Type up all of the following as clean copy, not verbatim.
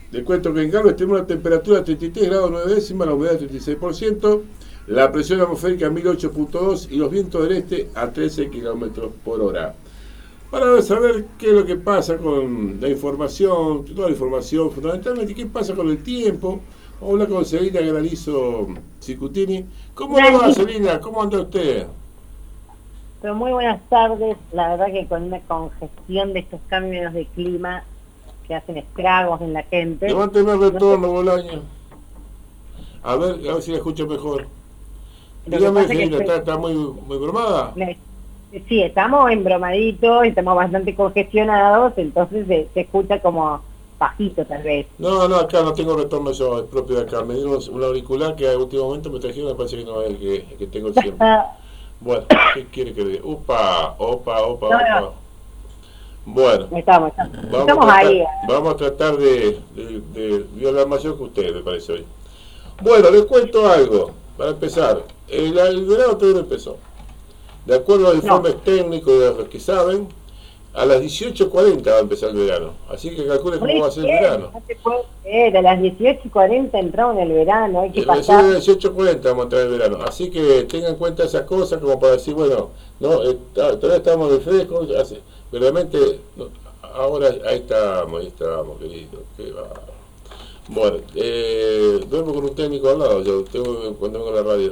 Les cuento que en Galvez tenemos una temperatura de 33 grados 9 décimas, la humedad del 36%, la presión atmosférica 1008.2 y los vientos del este a 13 kilómetros por hora. Para saber qué es lo que pasa con la información, toda la información, fundamentalmente qué pasa con el tiempo, vamos a hablar con Celina Granizo Cicutini. ¿Cómo le va, Celina? ¿Cómo anda usted? Pero muy buenas tardes. La verdad que con una congestión de estos cambios de clima que hacen estragos en la gente. Levánteme el retorno, Bolaño. A ver si la escucho mejor. Dígame, Celina, ¿está muy bromada? Sí, estamos embromaditos, estamos bastante congestionados, entonces se escucha como bajito tal vez. No, acá no tengo retorno yo, es propio de acá. Me dieron un auricular que al último momento me trajeron, me parece que no es el que tengo siempre. Bueno, ¿qué quiere que le diga? Opa. No. Bueno, estamos ahí. Vamos a tratar de hablar más yo que usted, me parece hoy. Bueno, les cuento algo, para empezar. El verano todavía no empezó. De acuerdo a los informes técnicos de los que saben, a las 18:40 va a empezar el verano. Así que calculen cómo va a ser el verano. No se puede creer, a las 18:40 entramos en el verano, hay que pasar. A las 18:40 vamos a entrar en el verano. Así que tengan en cuenta esas cosas como para decir, bueno, no todavía estamos de fresco, verdaderamente, no, ahora ahí estamos, querido. Qué va. Bueno, duermo con un técnico al lado, yo tengo cuando vengo a la radio.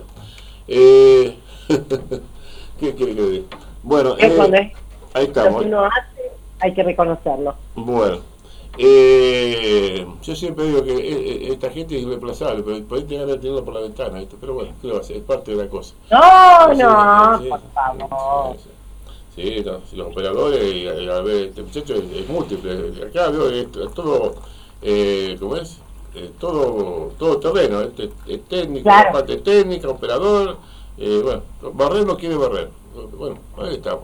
¿Qué quiere que diga? Bueno, ahí estamos. Lo que uno hace, hay que reconocerlo. Bueno, yo siempre digo que esta gente es irreemplazable, pero podés tener que tenerlo por la ventana, ¿viste? Pero bueno, ¿qué lo va a hacer? Es parte de la cosa. No, por favor. Sí, los operadores, a ver, este muchacho es múltiple. Acá veo es todo, ¿cómo es? Todo terreno, es técnico, claro. Parte técnica, operador. Bueno, barrer no quiere barrer. Bueno, ahí estamos.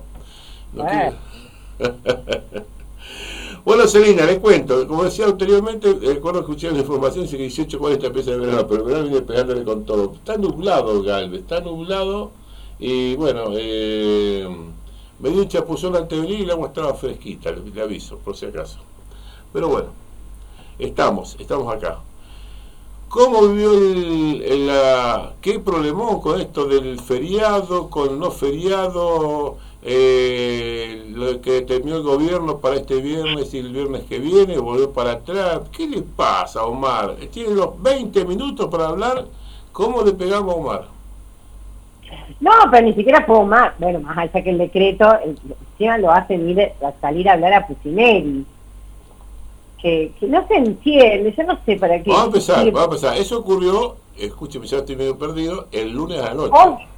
Bueno, Celina, les cuento. Como decía anteriormente, recuerdo escuché la información, dice que 18:40 empieza el verano, pero el verano viene pegándole con todo. Está nublado, Galvez, está nublado. Y bueno, me dio un chapuzón antes de venir y el agua estaba fresquita, le aviso, por si acaso. Pero bueno, estamos acá. ¿Cómo vivió qué problemón con esto del feriado, con no feriado, lo que determinó el gobierno para este viernes y el viernes que viene, volvió para atrás? ¿Qué le pasa, Omar? Tiene los 20 minutos para hablar. ¿Cómo le pegamos a Omar? No, pero ni siquiera fue Omar. Bueno, más allá que el decreto, encima lo hacen salir a hablar a Pucineri. Que no se entiende, yo no sé para qué. Vamos a empezar. Eso ocurrió, escúcheme, ya estoy medio perdido, el lunes a la noche.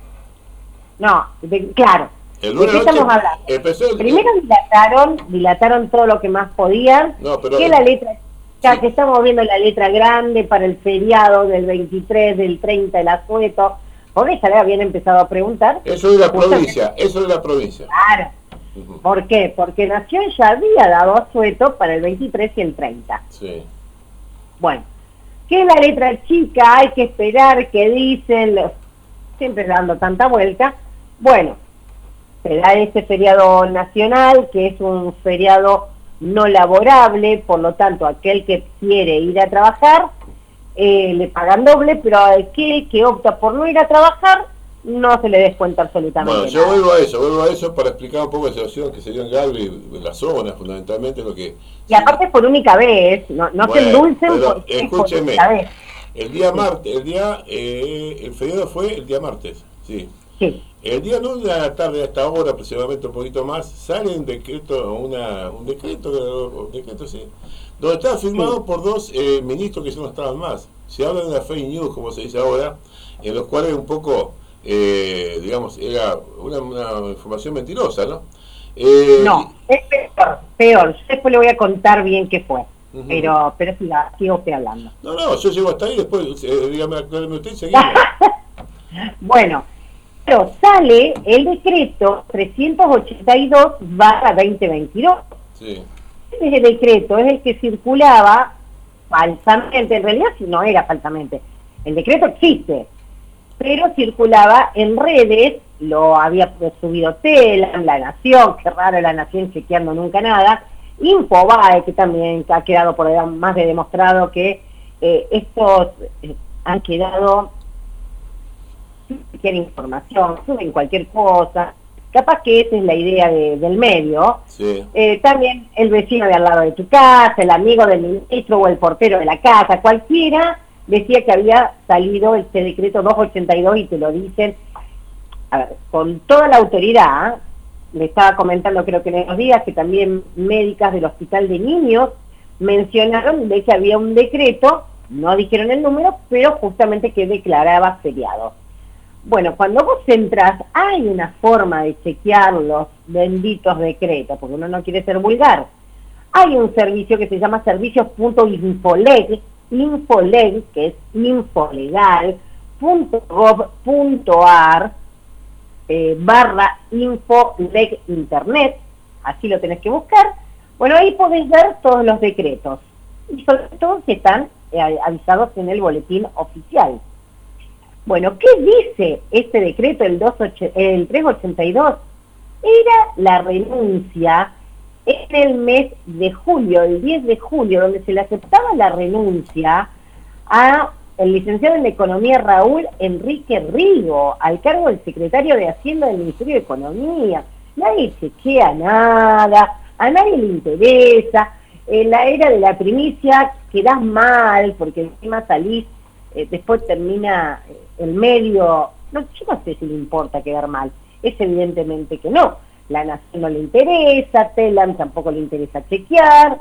Claro. El lunes ¿De qué estamos hablando? Primero dilataron todo lo que más podían. No, pero que la letra, ya que estamos viendo la letra grande para el feriado del 23, del 30, el asueto. Por esa le habían empezado a preguntar. Eso de la provincia. Claro. ¿Por qué? Porque Nación ya había dado asueto para el 23 y el 30. Sí. Bueno, ¿qué es la letra chica? Hay que esperar, que dicen, siempre dando tanta vuelta. Bueno, se da este feriado nacional, que es un feriado no laborable, por lo tanto, aquel que quiere ir a trabajar, le pagan doble, pero aquel que opta por no ir a trabajar, no se le descuenta absolutamente nada. Yo vuelvo a eso para explicar un poco la situación que se dio en Galvez, en la zona, fundamentalmente lo que... Y aparte es por única vez, no se endulcen porque escúcheme, es por única vez. El día martes, el feriado fue el día martes, sí. El día lunes a la tarde, hasta ahora, aproximadamente un poquito más, sale un decreto, un decreto, sí, donde está firmado por dos ministros que ya no estaban más. Se habla de una fake news, como se dice ahora, en los cuales un poco... digamos, era una información mentirosa, ¿no? No, es peor. Yo después le voy a contar bien qué fue. Pero sigo usted hablando. No, yo llego hasta ahí, después, dígame, acláreme usted, seguimos. Bueno, pero sale el decreto 382/2022. Sí. Ese decreto es el que circulaba falsamente, en realidad no era falsamente. El decreto existe, pero circulaba en redes, lo había subido Telam, La Nación, qué raro La Nación chequeando nunca nada, Infobae, que también ha quedado por ahí más de demostrado que estos han quedado sin cualquier información, suben cualquier cosa, capaz que esa es la idea del medio. Sí. También el vecino de al lado de tu casa, el amigo del ministro o el portero de la casa, cualquiera decía que había salido este decreto 282 y te lo dicen, a ver, con toda la autoridad. Le estaba comentando, creo que en esos días, que también médicas del Hospital de Niños mencionaron de que había un decreto, no dijeron el número, pero justamente que declaraba feriado. Bueno, cuando vos entras, hay una forma de chequear los benditos decretos, porque uno no quiere ser vulgar. Hay un servicio que se llama servicios.infoleg, Infoleg, que es infolegal.gov.ar, barra Infoleg Internet, así lo tenés que buscar. Bueno, ahí podés ver todos los decretos, y sobre todo que están avisados en el boletín oficial. Bueno, ¿qué dice este decreto, el 382? Era la renuncia en el mes de julio, el 10 de julio, donde se le aceptaba la renuncia a el licenciado en Economía Raúl Enrique Rigo, al cargo del secretario de Hacienda del Ministerio de Economía. Nadie chequea nada, a nadie le interesa. En la era de la primicia quedás mal, porque encima salís, después termina el medio. No, yo no sé si le importa quedar mal, es evidentemente que no. La Nación no le interesa, Telam tampoco le interesa chequear,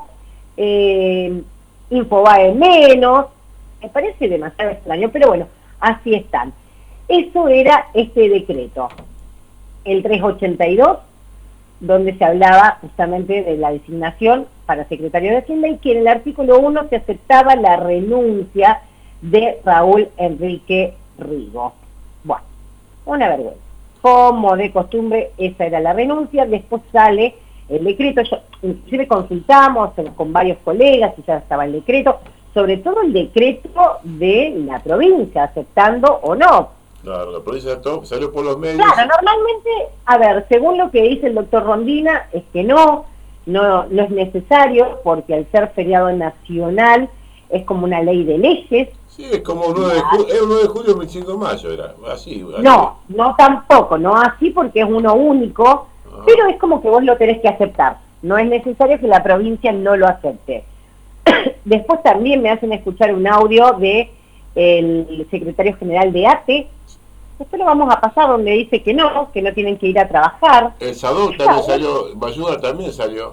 Infobae menos. Me parece demasiado extraño, pero bueno, así están. Eso era este decreto, el 382, donde se hablaba justamente de la designación para secretario de Hacienda y que en el artículo 1 se aceptaba la renuncia de Raúl Enrique Rigo. Bueno, una vergüenza. Como de costumbre, esa era la renuncia. Después sale el decreto. Inclusive consultamos con varios colegas y ya estaba el decreto, sobre todo el decreto de la provincia, aceptando o no. Claro, la provincia salió por los medios. Claro, normalmente, a ver, según lo que dice el doctor Rondina, es que no es necesario, porque al ser feriado nacional es como una ley de leyes. Sí, es como el 9 de julio, el 25 de mayo, era así. No tampoco, no así porque es uno único, pero es como que vos lo tenés que aceptar. No es necesario que la provincia no lo acepte. Después también me hacen escuchar un audio de el secretario general de ATE. Después lo vamos a pasar, donde dice que no tienen que ir a trabajar. El SADOC también salió, Bayuda también salió.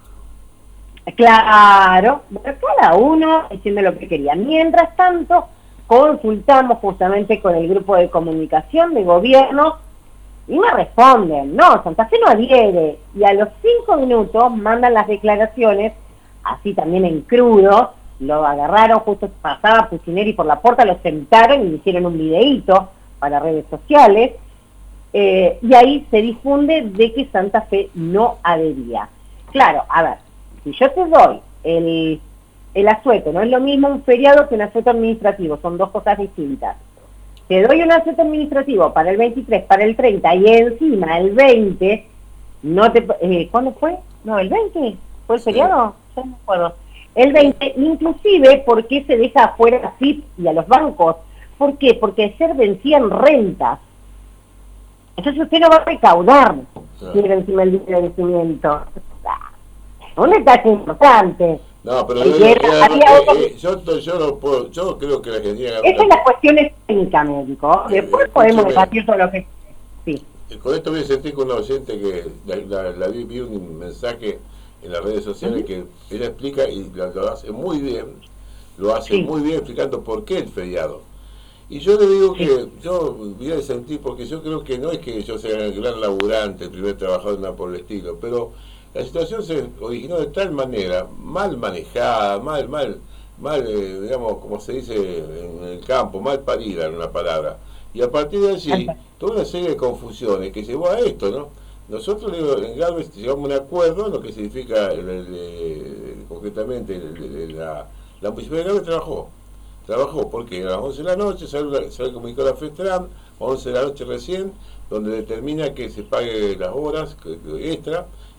Claro, cada uno diciendo lo que quería. Mientras tanto, consultamos justamente con el grupo de comunicación de gobierno y me responden, no, Santa Fe no adhiere. Y a los 5 minutos mandan las declaraciones, así también en crudo, lo agarraron, justo pasaba Pucineri por la puerta, lo sentaron y le hicieron un videíto para redes sociales, y ahí se difunde de que Santa Fe no adhería. Claro, a ver, si yo te doy el asueto, no es lo mismo un feriado que un asueto administrativo, son dos cosas distintas. Te doy un asueto administrativo para el 23, para el 30 y encima el 20, no te ¿cuándo fue? No, el 20, ¿fue el feriado? Ya no me acuerdo. El 20, inclusive, ¿por qué se deja afuera a FIP y a los bancos? ¿Por qué? Porque ayer vencían rentas. Entonces usted no va a recaudar si encima el día de vencimiento. Un detalle importante. No, pero yo no puedo, yo creo que la Argentina... Esa es la cuestión técnica, médico. Después podemos debatir todo lo que... Sí. Con esto voy a sentir con una oyente que vi un mensaje en las redes sociales que ella explica y lo hace muy bien, muy bien explicando por qué el feriado. Y yo le digo que yo voy a sentir, porque yo creo que no es que yo sea el gran laburante, el primer trabajador, nada por el estilo, pero la situación se originó de tal manera, mal manejada, mal, digamos, como se dice en el campo, mal parida en una palabra. Y a partir de allí, toda una serie de confusiones que llevó a esto, ¿no? Nosotros en Galvez llegamos a un acuerdo, lo que significa concretamente la municipalidad de Galvez trabajó porque a las 11 de la noche sale comunicado la FETRAM, 11 de la noche recién, donde determina que se pague las horas extra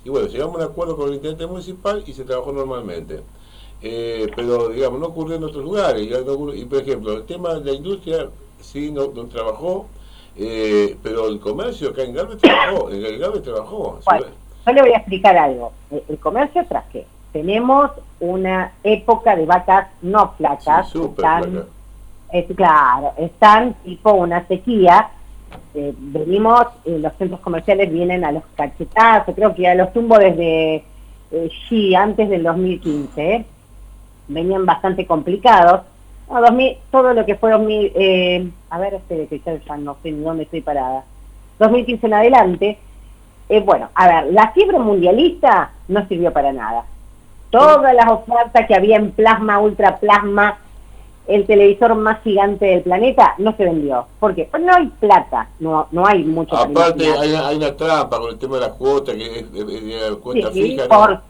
Y bueno, llegamos a un acuerdo con el intendente municipal y se trabajó normalmente. Pero, digamos, no ocurrió en otros lugares. Y, por ejemplo, el tema de la industria sí no trabajó, pero el comercio acá en Galvez trabajó. Bueno, yo le voy a explicar algo. El comercio, tras qué, tenemos una época de vacas no flacas, sí, están, claro, están tipo una sequía. Venimos, los centros comerciales vienen a los cachetazos, creo que a los tumbos desde antes del 2015, venían bastante complicados. No, 2000, todo lo que fue 2000, a ver, que ya no sé ni dónde estoy parada, 2015 en adelante. Bueno, a ver, la fiebre mundialista no sirvió para nada. Todas las ofertas que había en plasma, ultra plasma, el televisor más gigante del planeta, no se vendió. ¿Por qué? Pues no hay plata, no hay mucho. Aparte hay una trampa con el tema de la cuota, que es cuota fija.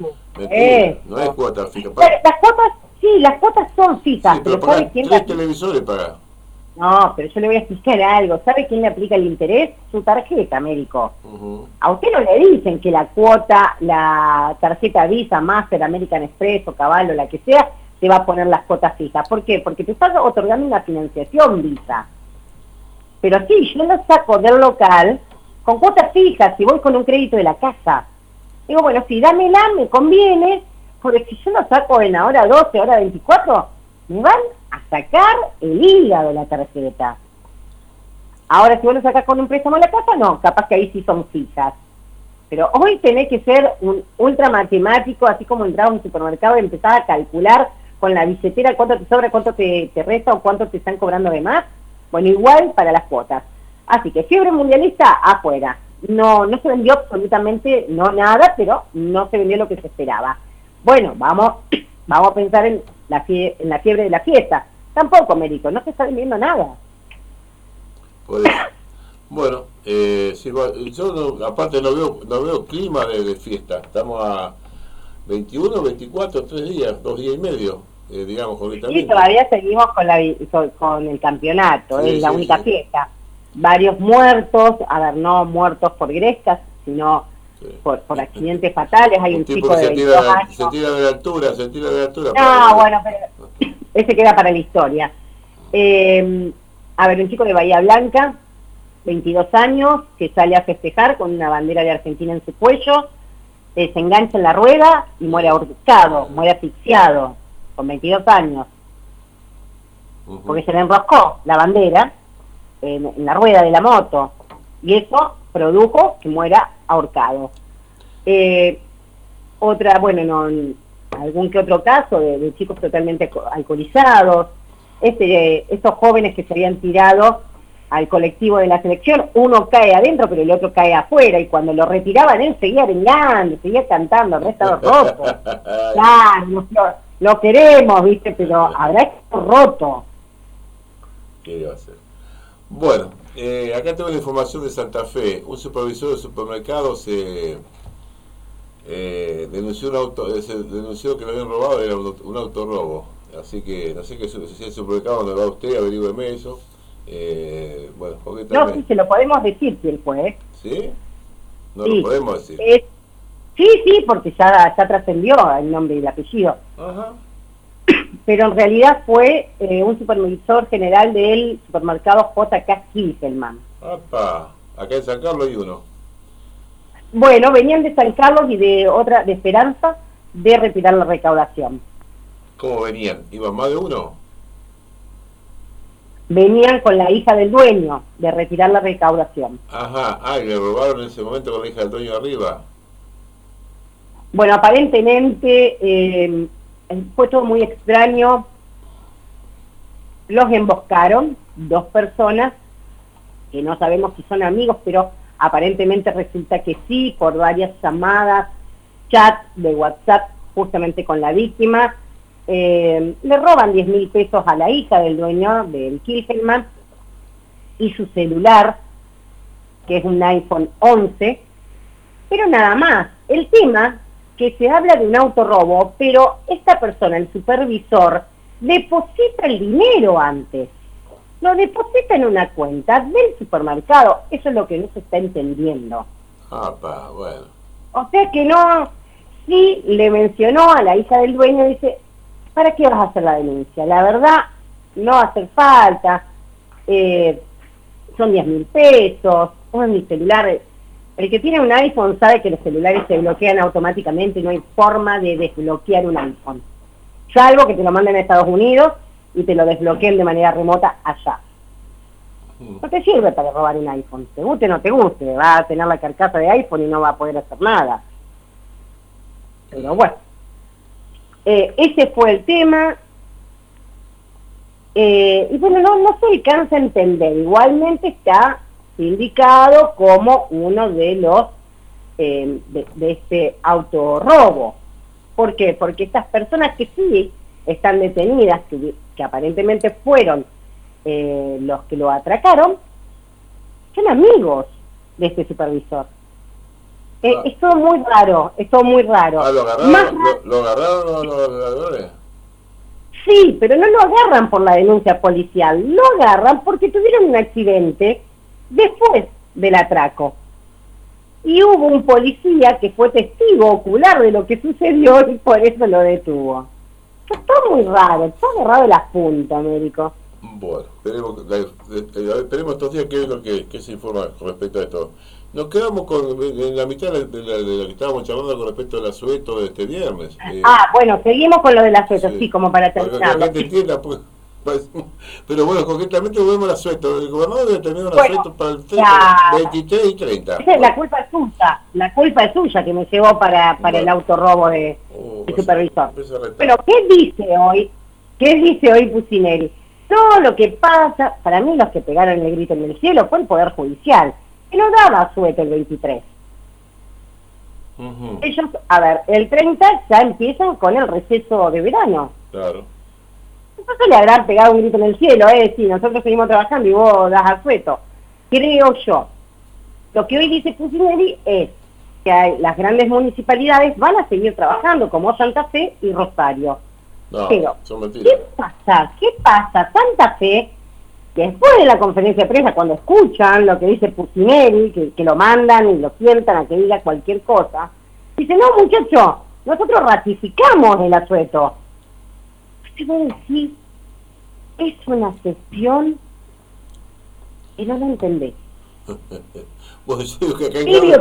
No es cuota fija. Las cuotas, sí, las cuotas son fijas. Sí, pero ¿sabe quién 3 televisores paga? No, pero yo le voy a explicar algo. ¿Sabe quién le aplica el interés? Su tarjeta, Américo. A usted no le dicen que la cuota, la tarjeta Visa, Master, American Express o Caballo, la que sea, te va a poner las cuotas fijas. ¿Por qué? Porque te estás otorgando una financiación Visa. Pero sí, yo lo saco del local con cuotas fijas, si voy con un crédito de la casa. Digo, bueno, sí, dámela, me conviene, porque si yo lo saco en hora 12, hora 24, me van a sacar el hígado la tarjeta. Ahora, si vos lo sacás con un préstamo a la casa, no, capaz que ahí sí son fijas. Pero hoy tenés que ser un ultra matemático, así como entrar a un supermercado y empezar a calcular con la billetera cuánto te sobra, cuánto te resta o cuánto te están cobrando de más. Bueno, igual para las cuotas. Así que fiebre mundialista afuera. No se vendió absolutamente nada, pero no se vendió lo que se esperaba. Bueno, vamos a pensar en la fiebre de la fiesta. Tampoco, Américo, no se está vendiendo nada. Pues, bueno, sí, yo aparte no veo clima de fiesta. Estamos a 21, 24, 3 días, 2 días y medio, digamos, concretamente. Sí, todavía seguimos con el campeonato, sí, es la única fiesta. Varios muertos, a ver, no muertos por grescas, sino por accidentes fatales. Hay un chico de 22 años. Se tira de la altura. No, bueno, pero ese queda para la historia. A ver, un chico de Bahía Blanca, 22 años, que sale a festejar con una bandera de Argentina en su cuello, se engancha en la rueda y muere ahorcado, muere asfixiado, con 22 años. Porque se le enroscó la bandera en la rueda de la moto, y eso produjo que muera ahorcado. Algún que otro caso de chicos totalmente alcoholizados, estos jóvenes que se habían tirado al colectivo de la selección, uno cae adentro pero el otro cae afuera, y cuando lo retiraban él seguía vengando, seguía cantando, habrá estado roto. Claro, lo queremos, ¿viste? Pero habrá estado roto. ¿Qué iba a hacer? Bueno, acá tengo la información de Santa Fe. Un supervisor de supermercado denunció que lo habían robado, era un autorrobo. Así que no sé qué si el supermercado donde va usted, averígüeme eso. Bueno, no, sí, se lo podemos decir quién fue. ¿Sí? No sí. Lo podemos decir. Sí, porque ya trascendió el nombre y el apellido. Ajá. Pero en realidad fue un supervisor general del supermercado J.K. Kilfelman. ¡Apa! Acá en San Carlos hay uno. Bueno, venían de San Carlos y de Esperanza de retirar la recaudación. ¿Cómo venían? ¿Iban más de uno? Venían con la hija del dueño de retirar la recaudación. Ajá, y le robaron en ese momento con la hija del dueño arriba. Bueno, aparentemente fue todo muy extraño. Los emboscaron 2 personas que no sabemos si son amigos, pero aparentemente resulta que sí, por varias llamadas, chat de WhatsApp justamente con la víctima. Le roban 10.000 pesos a la hija del dueño del Kilfelman y su celular, que es un iPhone 11, pero nada más. El tema que se habla de un autorrobo, pero esta persona, el supervisor, deposita el dinero antes. Lo deposita en una cuenta del supermercado. Eso es lo que no se está entendiendo. Bueno. O sea que no, sí le mencionó a la hija del dueño, dice, ¿para qué vas a hacer la denuncia? La verdad, no va a hacer falta, son 10.000 pesos, es mi celular. El que tiene un iPhone sabe que los celulares se bloquean automáticamente, no hay forma de desbloquear un iPhone. Salvo que te lo manden a Estados Unidos y te lo desbloqueen de manera remota allá. No te sirve para robar un iPhone, te guste o no te guste, va a tener la carcasa de iPhone y no va a poder hacer nada. Pero bueno, ese fue el tema. Y bueno, no se alcanza a entender, igualmente está indicado como uno de los de este autorrobo. ¿Por qué? Porque estas personas que sí están detenidas, que aparentemente fueron los que lo atracaron, son amigos de este supervisor. Es todo muy raro, es todo muy raro. ¿Lo agarraron, lo agarraron los ladrones? Sí, pero no lo agarran por la denuncia policial, lo agarran porque tuvieron un accidente después del atraco. Y hubo un policía que fue testigo ocular de lo que sucedió y por eso lo detuvo. Está muy raro, está agarrado de las puntas, Américo. Bueno, esperemos estos días qué es lo que se informa con respecto a esto. Nos quedamos en la mitad de lo que estábamos charlando con respecto al asueto de este viernes. Bueno, seguimos con lo del asueto, sí, como para terminar. Para que la gente entienda, pues, pero bueno, concretamente volvemos al asueto. El gobernador determinó un asueto para el 23 y 30. La culpa es suya que me llevó para el autorrobo de supervisor. Pero, ¿qué dice hoy Pucineri? Todo lo que pasa, para mí los que pegaron el grito en el cielo fue el Poder Judicial, que no daba asueto el 23. Ellos, el 30 ya empiezan con el receso de verano. Claro. Entonces le habrán pegado un grito en el cielo, sí, nosotros seguimos trabajando y vos das asueto. Creo yo. Lo que hoy dice Pucineri es que las grandes municipalidades van a seguir trabajando, como Santa Fe y Rosario. No, pero, son mentiras. ¿Qué pasa? Santa Fe, después de la conferencia de prensa, cuando escuchan lo que dice Pucineri, que lo mandan y lo sientan a que diga cualquier cosa, dice, no, muchachos, nosotros ratificamos el asueto. Te voy a decir, es una sesión que no lo entendés. Vos decís que acá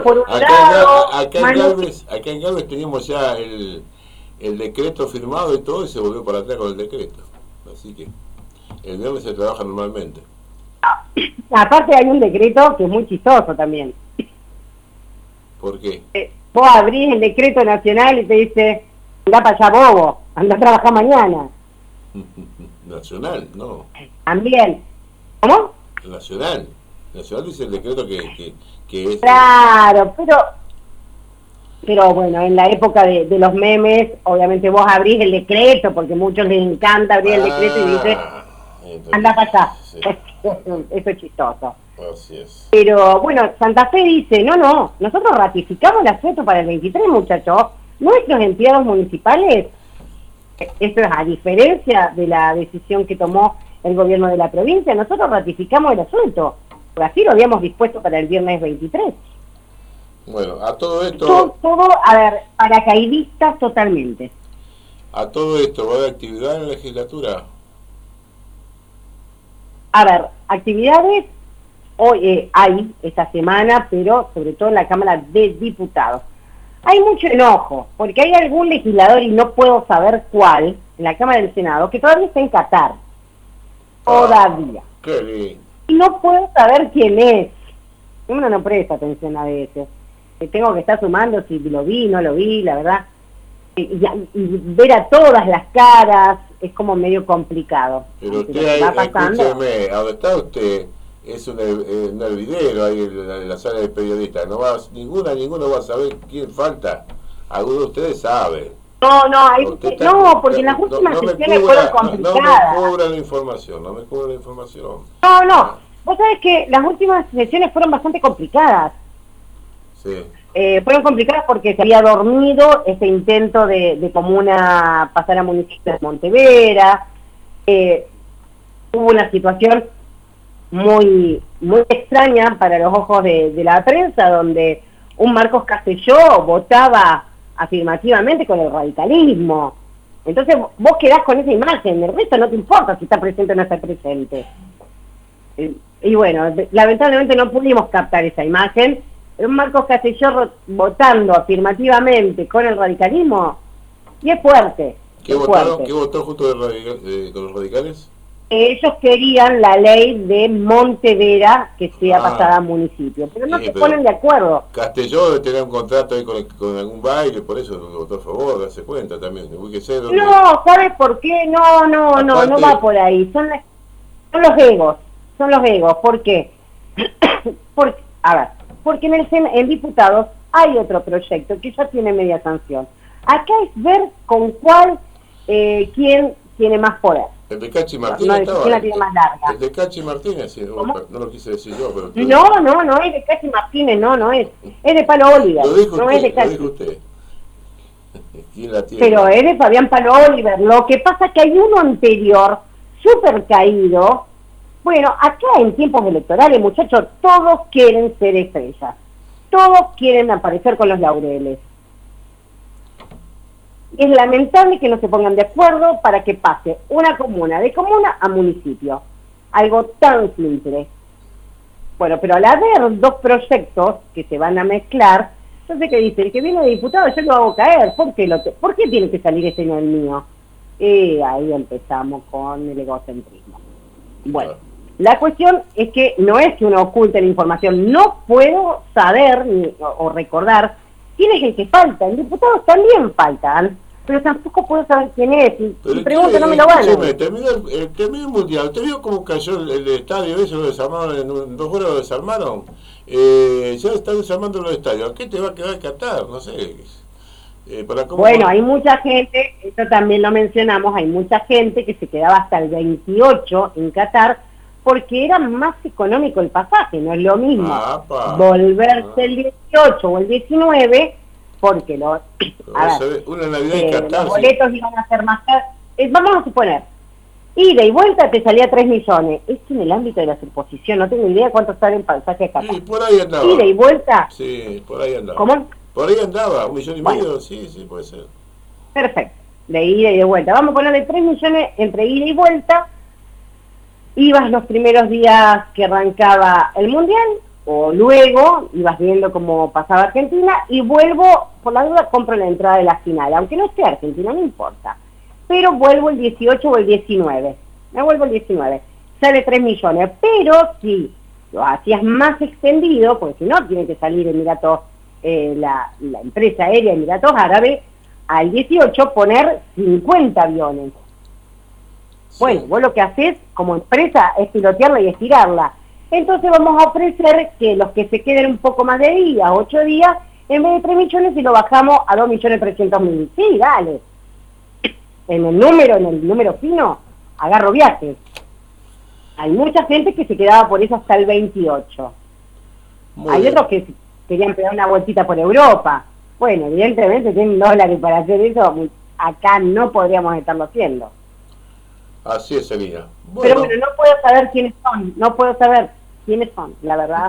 en Galvez teníamos ya el decreto firmado y todo, y se volvió para atrás con el decreto. Así que el viernes se trabaja normalmente. Aparte hay un decreto que es muy chistoso también. ¿Por qué? Vos abrís el decreto nacional y te dice, andá para allá bobo, andá a trabajar mañana. Nacional, no. También. ¿Cómo? Nacional dice el decreto que es... Claro, pero bueno, en la época de los memes, obviamente vos abrís el decreto, porque a muchos les encanta abrir el decreto y dice, anda para allá. Sí. Eso es chistoso. Así es. Pero bueno, Santa Fe dice, no, nosotros ratificamos el asueto para el 23, muchachos. Nuestros empleados municipales, esto es a diferencia de la decisión que tomó el gobierno de la provincia, nosotros ratificamos el asueto, porque así lo habíamos dispuesto para el viernes 23. Bueno, a todo esto... Todo, paracaidistas totalmente. A todo esto, ¿va a haber actividad en la legislatura? Actividades hoy hay esta semana, pero sobre todo en la Cámara de Diputados. Hay mucho enojo, porque hay algún legislador, y no puedo saber cuál, en la Cámara del Senado, que todavía está en Qatar. Todavía. Qué lindo. Y no puedo saber quién es. Uno no presta atención a veces. Tengo que estar sumando si lo vi, no lo vi, la verdad. Y ver a todas las caras es como medio complicado. Pero usted ahí, escúcheme, ¿a dónde está usted? Es un hervidero ahí en la sala de periodistas. Ninguno va a saber quién falta. Algunos de ustedes saben. No, porque en las últimas sesiones fueron complicadas. No me cubra la información. No. Vos sabés que las últimas sesiones fueron bastante complicadas. Sí. Fueron complicadas porque se había dormido este intento de comuna pasar a municipio de Montevera. Hubo una situación muy extraña para los ojos de la prensa, donde un Marcos Castelló votaba afirmativamente con el radicalismo. Entonces vos quedás con esa imagen, el resto no te importa si está presente o no está presente. Y bueno, lamentablemente no pudimos captar esa imagen, pero un Marcos Castelló votando afirmativamente con el radicalismo, y es fuerte. ¿Qué votó junto con los radicales? Ellos querían la ley de Montevera que sea pasada a municipio, pero no se ponen de acuerdo. Castelló debe tener un contrato ahí con algún baile, por eso votó a favor, darse cuenta también. No, ¿sabes por qué? No va por ahí. Son los egos. ¿Por qué? Porque en diputados hay otro proyecto que ya tiene media sanción. Acá es ver con cuál, quién tiene más poder. El de Cachi Martínez estaba. ¿Quién la tiene más larga? El de Cachi Martínez, sí, no lo quise decir yo, pero... No es de Cachi Martínez, no es. Es de Palo Oliver, no es de Cachi. Lo dijo usted. ¿Quién la tiene? Pero es de Fabián Palo Oliver. Lo que pasa es que hay uno anterior, súper caído. Bueno, acá en tiempos electorales, muchachos, todos quieren ser estrellas. Todos quieren aparecer con los laureles. Es lamentable que no se pongan de acuerdo para que pase una comuna de comuna a municipio. Algo tan simple. Bueno, pero al haber dos proyectos que se van a mezclar, yo sé que dice, el que viene de diputado yo lo hago caer. ¿Por qué tiene que salir este no el mío? Y ahí empezamos con el egocentrismo. Bueno, la cuestión es que no es que uno oculte la información. No puedo saber o recordar quién es el que falta. En diputados también faltan, pero tampoco puedo saber quién es. Si pregunto, no me lo van a decir. Terminó el mundial. ¿Te vio cómo cayó el estadio ese? Lo desarmaron en 2 horas, lo desarmaron. Ya están desarmando los estadios. ¿A qué te va a quedar Qatar? No sé. Bueno, hay mucha gente, esto también lo mencionamos, hay mucha gente que se quedaba hasta el 28 en Qatar porque era más económico el pasaje. No es lo mismo volverse el 18 o el 19 porque los boletos iban a ser más caros. Vamos a suponer, ida y vuelta te salía 3 millones. Esto en el ámbito de la suposición, no tengo idea cuánto sale el pasaje acá. Sí, por ahí andaba. Ida y vuelta. Sí, por ahí andaba. ¿Cómo? Por ahí andaba, 1,5 millones, sí, puede ser. Perfecto, de ida y de vuelta. Vamos a ponerle 3 millones entre ida y vuelta. Ibas los primeros días que arrancaba el Mundial, o luego ibas viendo cómo pasaba Argentina, y vuelvo, por la duda, compro la entrada de la final, aunque no esté Argentina, no importa. Pero vuelvo el 18 o el 19, me vuelvo el 19, sale 3 millones, pero si lo hacías más extendido, porque si no, tiene que salir Emiratos, la empresa aérea Emiratos Árabes, al 18 poner 50 aviones. Sí. Bueno, vos lo que haces como empresa es pilotearla y estirarla. Entonces vamos a ofrecer que los que se queden un poco más de días, 8 días, en vez de 3 millones, y lo bajamos a 2.300.000. Sí, dale. En el número fino, agarro viajes. Hay mucha gente que se quedaba por eso hasta el 28. Hay otros que querían pegar una vueltita por Europa. Bueno, evidentemente tienen $1 para hacer eso. Acá no podríamos estarlo haciendo. Así es, Celina. Bueno. Pero bueno, no puedo saber quiénes son, la verdad.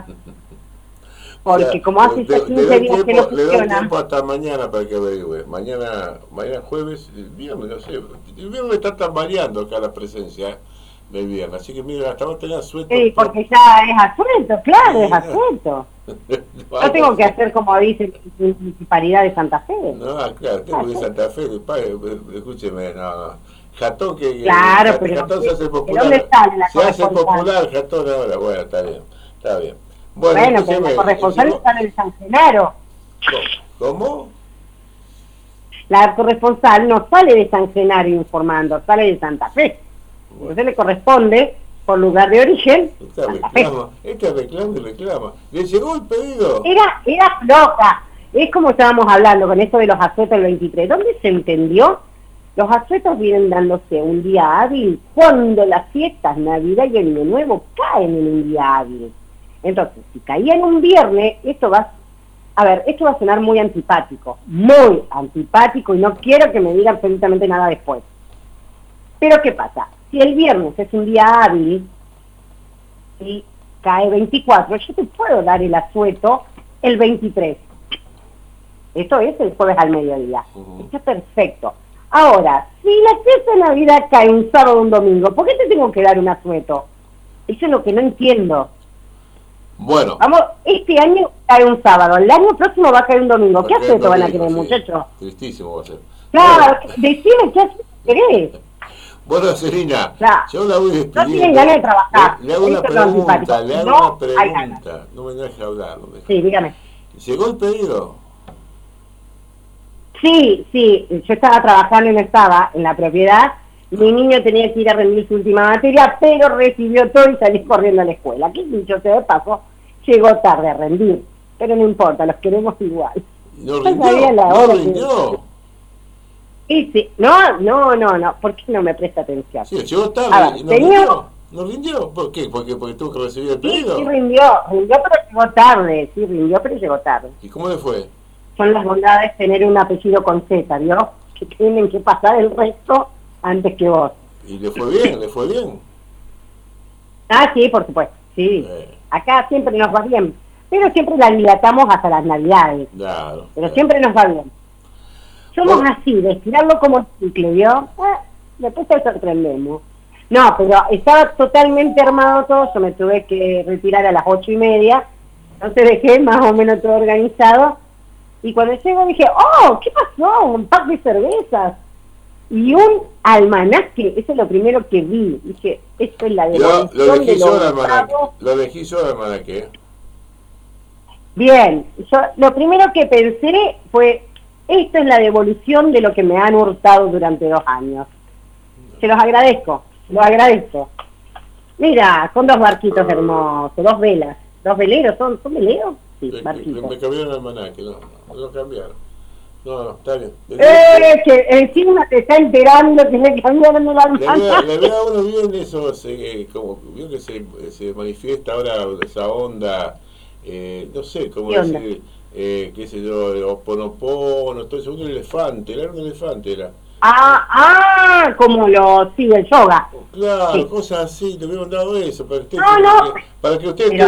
Porque como hace 15 días que no funciona. Le doy tiempo hasta mañana para que averigüe. Mañana jueves, viernes, no sé. El viernes está tambaleando acá la presencia del viernes. Así que mira, hasta vos tenés suelto. Sí, porque ya es asuelto, claro, es asuelto. No tengo que hacer como dice la Municipalidad de Santa Fe. No, claro, tengo que Santa Fe. Escúcheme, no. Jatón claro, pero Jatón se hace popular. ¿Dónde sale la se hace popular Jatón ahora. Bueno, está bien. Bueno, pero la corresponsal está en el San Genaro. ¿Cómo? La corresponsal no sale de San Genaro informando, sale de Santa Fe. Bueno. Entonces le corresponde, por lugar de origen, Esta reclama. ¿Le llegó el pedido? Era floja. Es como estábamos hablando con esto de los asuetos del 23. ¿Dónde se entendió? Los asuetos vienen dándose un día hábil cuando las fiestas Navidad y Año Nuevo caen en un día hábil. Entonces, si caía en un viernes, esto va a sonar muy antipático, y no quiero que me diga absolutamente nada después. Pero ¿qué pasa? Si el viernes es un día hábil y cae 24, yo te puedo dar el asueto el 23. Esto es el jueves al mediodía. Está perfecto. Ahora, si la fiesta de Navidad cae un sábado o un domingo, ¿por qué te tengo que dar un asueto? Eso es lo que no entiendo. Bueno. Vamos, este año cae un sábado, el año próximo va a caer un domingo. ¿Qué asueto van a querer, muchachos? Tristísimo va a ser. Claro, decime qué asueto querés. Bueno, Celina, yo la voy despidiendo. No tienen ganas de trabajar. Le hago una pregunta, no me deje hablar. Sí, dígame. ¿Llegó el pedido? Sí, yo estaba trabajando y no estaba en la propiedad. Mi niño tenía que ir a rendir su última materia, pero recibió todo y salí corriendo a la escuela. Que dicho sea de paso, llegó tarde a rendir. Pero no importa, los queremos igual. ¿No rindió? Sí. No. ¿Por qué no me presta atención? Sí, llegó tarde. ¿No rindió? ¿Por qué? Porque tuvo que recibir el pedido. Sí, rindió, pero llegó tarde. Sí, rindió, pero llegó tarde. ¿Y cómo le fue? Son las bondades de tener un apellido con Z, ¿vio? Que tienen que pasar el resto antes que vos. ¿Y le fue bien? ¿Le fue bien? Ah, sí, por supuesto, sí. Acá siempre nos va bien, pero siempre la dilatamos hasta las Navidades. Claro. Pero siempre nos va bien. Somos así, de estirarlo como chicle, ¿vio? Después te sorprendemos. No, pero estaba totalmente armado todo, yo me tuve que retirar a las 8:30, entonces dejé más o menos todo organizado. Y cuando llego dije, ¡oh! ¿Qué pasó? Un pack de cervezas y un almanaque. Eso es lo primero que vi. Dije, esto es la devolución lo elegí yo el almanaque. Lo elegí yo el almanaque. Bien, yo lo primero que pensé fue, esto es la devolución de lo que me han hurtado durante 2 años. Se los agradezco, lo agradezco. Mira, con 2 barquitos hermosos, 2 velas. 2 veleros, ¿son veleros? Sí, barquitos. Me cambiaron el almanaque, no lo cambiaron. No, está bien. Que encima te está enterando que le cambiaron el almanaque. Le veo a uno bien eso, como vio que se manifiesta ahora esa onda, no sé cómo decir, qué sé yo, oponopono, todo eso, un elefante, era un elefante, era. Como el yoga. Claro, sí. Cosas así, te hubiera mandado eso, para que usted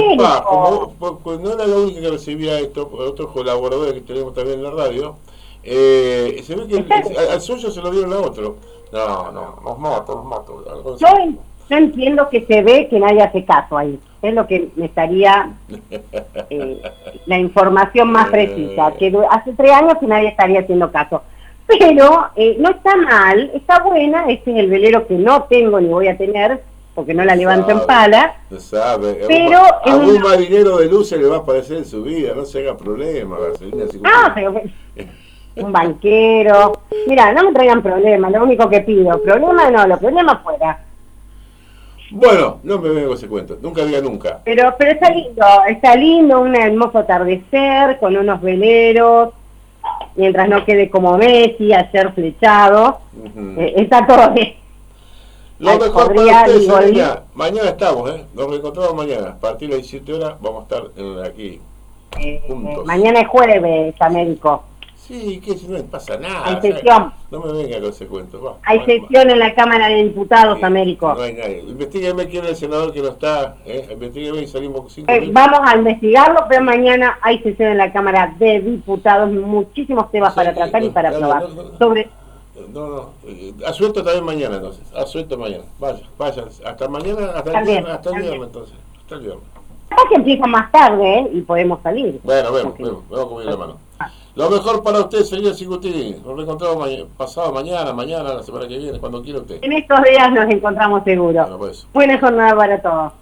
no era la única que recibía esto, otros colaboradores que tenemos también en la radio, se ve que al suyo se lo dieron a otro. No, nos mato. Yo entiendo que se ve que nadie hace caso ahí, es lo que me estaría la información más precisa, que hace 3 años que nadie estaría haciendo caso. Pero no está mal, está buena. Este es el velero que no tengo ni voy a tener, porque no la levanto en pala. No sabe. Pero a un marinero de luz se le va a aparecer en su vida, no se haga problema. Un banquero. Mira, no me traigan problemas, lo único que pido. Problema no, los problemas fuera. Bueno, no me vengo ese cuento, nunca diga nunca. Pero está lindo, un hermoso atardecer con unos veleros. Mientras no quede como Messi, ayer flechado, está todo bien. Lo mejor para ustedes, mañana estamos, nos reencontramos mañana, a partir de las 17 horas vamos a estar aquí, juntos. Mañana es jueves, Américo. Sí, que si no pasa nada. Hay sesión. No me venga con ese cuento. Hay sesión en la Cámara de Diputados, Américo. No hay nadie. Investígueme quién es el senador que no está. Investígueme y salimos 5 vamos a investigarlo, pero mañana hay sesión en la Cámara de Diputados. Muchísimos temas para tratar y para aprobar. Asuelto también mañana, entonces. Asuelto mañana. Vayan. Hasta mañana, hasta el viernes, entonces. Hasta el viernes. Capaz que empieza más tarde, y podemos salir. Bueno, vemos con la mano. Lo mejor para usted, señor Cicutini. Nos reencontramos pasado mañana, la semana que viene, cuando quiera usted. En estos días nos encontramos seguro. Bueno, pues. Buena jornada para todos.